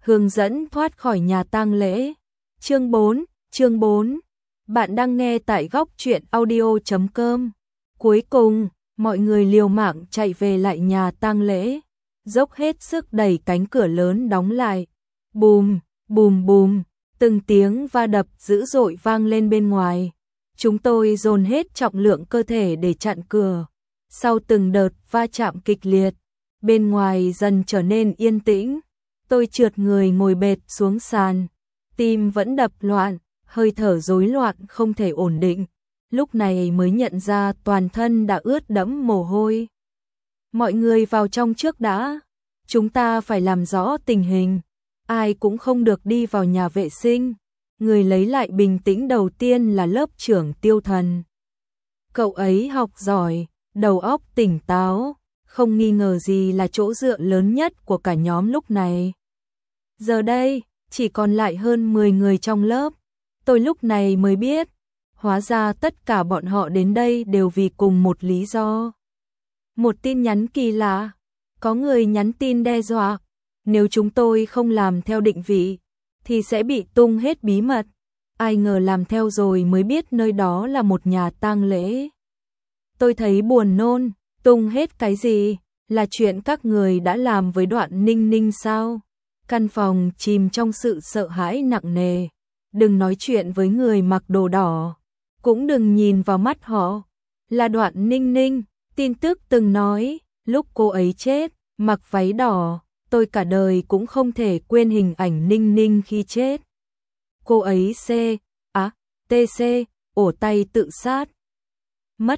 hướng dẫn thoát khỏi nhà tang lễ. Chương 4. Bạn đang nghe tại góc truyện audio.com. Cuối cùng, mọi người liều mạng chạy về lại nhà tang lễ, dốc hết sức đẩy cánh cửa lớn đóng lại. Bùm, bùm bùm, từng tiếng va đập dữ dội vang lên bên ngoài. Chúng tôi dồn hết trọng lượng cơ thể để chặn cửa. Sau từng đợt va chạm kịch liệt, bên ngoài dần trở nên yên tĩnh. Tôi trượt người ngồi bệt xuống sàn, tim vẫn đập loạn, hơi thở rối loạn không thể ổn định. Lúc này mới nhận ra toàn thân đã ướt đẫm mồ hôi. Mọi người vào trong trước đã, chúng ta phải làm rõ tình hình. Ai cũng không được đi vào nhà vệ sinh. Người lấy lại bình tĩnh đầu tiên là lớp trưởng Tiêu Thần. Cậu ấy học giỏi, đầu óc tỉnh táo, không nghi ngờ gì là chỗ dựa lớn nhất của cả nhóm lúc này. Giờ đây, chỉ còn lại hơn 10 người trong lớp. Tôi lúc này mới biết, hóa ra tất cả bọn họ đến đây đều vì cùng một lý do. Một tin nhắn kỳ lạ, có người nhắn tin đe dọa, nếu chúng tôi không làm theo định vị, thì sẽ bị tung hết bí mật. Ai ngờ làm theo rồi mới biết nơi đó là một nhà tang lễ. Tôi thấy buồn nôn, tung hết cái gì, là chuyện các người đã làm với Đoạn Ninh Ninh sao? Căn phòng chìm trong sự sợ hãi nặng nề. Đừng nói chuyện với người mặc đồ đỏ, cũng đừng nhìn vào mắt họ. Là Đoạn Ninh Ninh, tin tức từng nói, lúc cô ấy chết, mặc váy đỏ, tôi cả đời cũng không thể quên hình ảnh Ninh Ninh khi chết. Cô ấy TC, ổ tay tự sát. Mất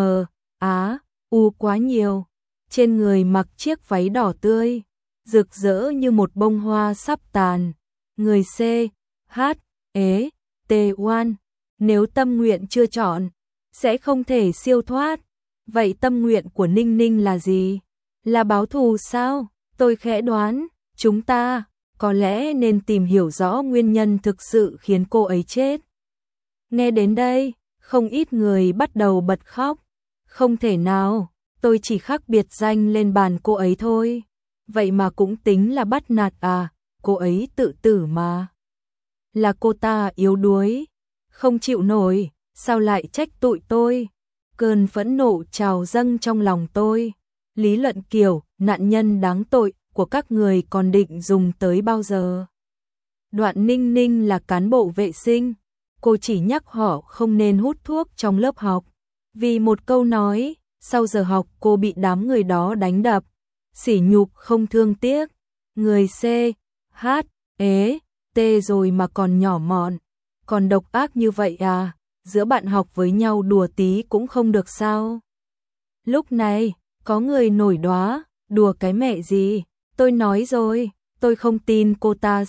quá nhiều. Trên người mặc chiếc váy đỏ tươi, rực rỡ như một bông hoa sắp tàn. Người T1, nếu tâm nguyện chưa chọn, sẽ không thể siêu thoát. Vậy tâm nguyện của Ninh Ninh là gì? Là báo thù sao? Tôi khẽ đoán, chúng ta có lẽ nên tìm hiểu rõ nguyên nhân thực sự khiến cô ấy chết. Nghe đến đây, không ít người bắt đầu bật khóc. Không thể nào, tôi chỉ khắc biệt danh lên bàn cô ấy thôi. Vậy mà cũng tính là bắt nạt à, cô ấy tự tử mà. Là cô ta yếu đuối, không chịu nổi, sao lại trách tụi tôi? Cơn phẫn nộ trào dâng trong lòng tôi. Lý luận kiểu, nạn nhân đáng tội của các người còn định dùng tới bao giờ? Đoạn Ninh Ninh là cán bộ vệ sinh, cô chỉ nhắc họ không nên hút thuốc trong lớp học. Vì một câu nói, sau giờ học cô bị đám người đó đánh đập, sỉ nhục không thương tiếc. Người T rồi mà còn nhỏ mọn, còn độc ác như vậy à? Giữa bạn học với nhau đùa tí cũng không được sao? Lúc này, có người nổi đoá, đùa cái mẹ gì? Tôi nói rồi, tôi không tin cô ta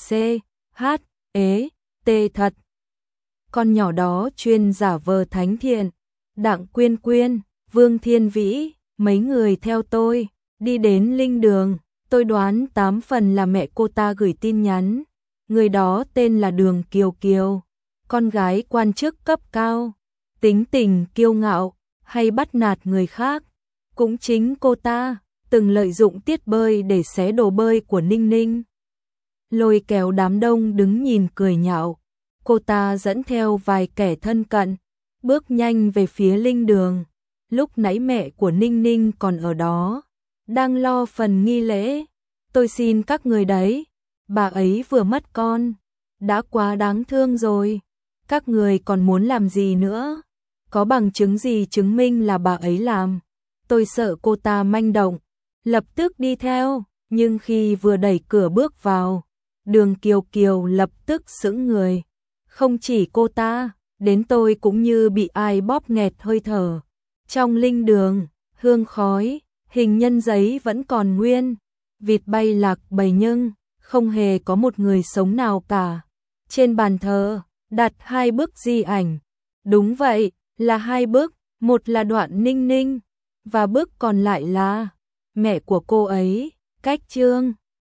T thật. Con nhỏ đó chuyên giả vờ thánh thiện. Đặng Quyên Quyên, Vương Thiên Vĩ, mấy người theo tôi, đi đến linh đường. Tôi đoán 8 phần là mẹ cô ta gửi tin nhắn. Người đó tên là Đường Kiều Kiều, con gái quan chức cấp cao, tính tình kiêu ngạo, hay bắt nạt người khác. Cũng chính cô ta từng lợi dụng tiết bơi để xé đồ bơi của Ninh Ninh, lôi kéo đám đông đứng nhìn cười nhạo. Cô ta dẫn theo vài kẻ thân cận, bước nhanh về phía linh đường. Lúc nãy mẹ của Ninh Ninh còn ở đó, đang lo phần nghi lễ. Tôi xin các người đấy, bà ấy vừa mất con, đã quá đáng thương rồi. Các người còn muốn làm gì nữa? Có bằng chứng gì chứng minh là bà ấy làm? Tôi sợ cô ta manh động, lập tức đi theo, nhưng khi vừa đẩy cửa bước vào, Đường Kiều Kiều lập tức sững người. Không chỉ cô ta, đến tôi cũng như bị ai bóp nghẹt hơi thở. Trong linh đường, hương khói, hình nhân giấy vẫn còn nguyên, vịt bay lạc bầy nhưng không hề có một người sống nào cả. Trên bàn thờ, đặt 2 bức di ảnh. Đúng vậy, là 2 bức, một là Đoạn Ninh Ninh, và bức còn lại là mẹ của cô ấy, Cách Trương.